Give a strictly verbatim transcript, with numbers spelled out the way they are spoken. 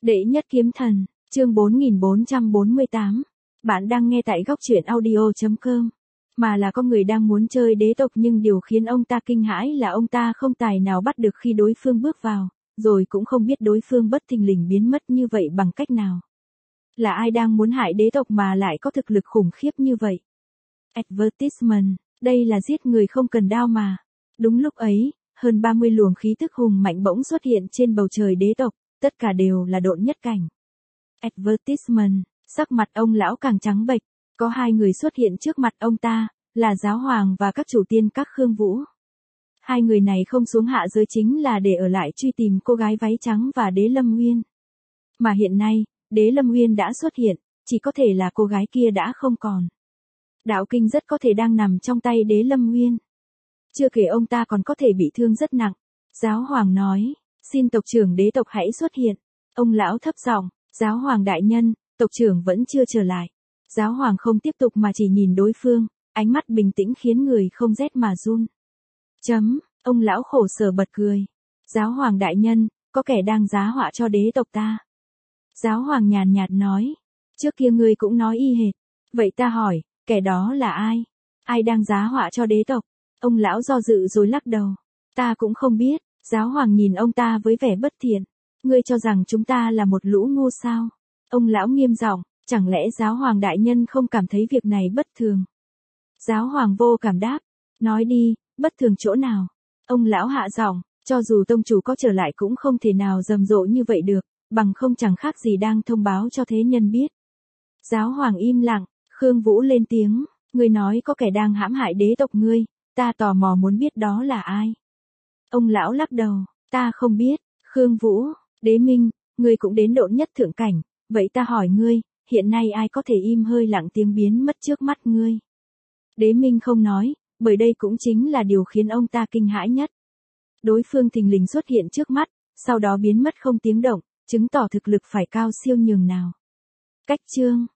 Đệ nhất kiếm thần, chương bốn nghìn bốn trăm bốn mươi tám. Bạn đang nghe tại góc truyện audio chấm com. Mà là có người đang muốn chơi đế tộc, nhưng điều khiến ông ta kinh hãi là ông ta không tài nào bắt được khi đối phương bước vào, rồi cũng không biết đối phương bất thình lình biến mất như vậy bằng cách nào. Là ai đang muốn hại đế tộc mà lại có thực lực khủng khiếp như vậy? Advertisement, đây là giết người không cần đao mà. Đúng lúc ấy, hơn ba mươi luồng khí tức hùng mạnh bỗng xuất hiện trên bầu trời đế tộc, tất cả đều là độn nhất cảnh. Advertisement, sắc mặt ông lão càng trắng bệch, có hai người xuất hiện trước mặt ông ta, là giáo hoàng và các chủ tiên các Khương Vũ. Hai người này không xuống hạ giới chính là để ở lại truy tìm cô gái váy trắng và Đế Lâm Uyên. Mà hiện nay, Đế Lâm Uyên đã xuất hiện, chỉ có thể là cô gái kia đã không còn. Đạo kinh rất có thể đang nằm trong tay Đế Lâm Uyên. Chưa kể ông ta còn có thể bị thương rất nặng. Giáo hoàng nói, xin tộc trưởng đế tộc hãy xuất hiện. Ông lão thấp giọng, giáo hoàng đại nhân, tộc trưởng vẫn chưa trở lại. Giáo hoàng không tiếp tục mà chỉ nhìn đối phương, ánh mắt bình tĩnh khiến người không rét mà run. Chấm, ông lão khổ sở bật cười. Giáo hoàng đại nhân, có kẻ đang giá họa cho đế tộc ta. Giáo hoàng nhàn nhạt nói, trước kia ngươi cũng nói y hệt. Vậy ta hỏi, kẻ đó là ai? Ai đang giá họa cho đế tộc? Ông lão do dự rồi lắc đầu. Ta cũng không biết. Giáo hoàng nhìn ông ta với vẻ bất thiện. Ngươi cho rằng chúng ta là một lũ ngu sao? Ông lão nghiêm giọng, chẳng lẽ giáo hoàng đại nhân không cảm thấy việc này bất thường? Giáo hoàng vô cảm đáp, nói đi, bất thường chỗ nào? Ông lão hạ giọng, cho dù tông chủ có trở lại cũng không thể nào rầm rộ như vậy được, bằng không chẳng khác gì đang thông báo cho thế nhân biết. Giáo hoàng im lặng, Khương Vũ lên tiếng, ngươi nói có kẻ đang hãm hại đế tộc ngươi, ta tò mò muốn biết đó là ai. Ông lão lắc đầu, ta không biết. Khương Vũ, Đế Minh, ngươi cũng đến độn nhất thượng cảnh, vậy ta hỏi ngươi, hiện nay ai có thể im hơi lặng tiếng biến mất trước mắt ngươi? Đế Minh không nói, bởi đây cũng chính là điều khiến ông ta kinh hãi nhất. Đối phương thình lình xuất hiện trước mắt, sau đó biến mất không tiếng động, chứng tỏ thực lực phải cao siêu nhường nào. Cách chương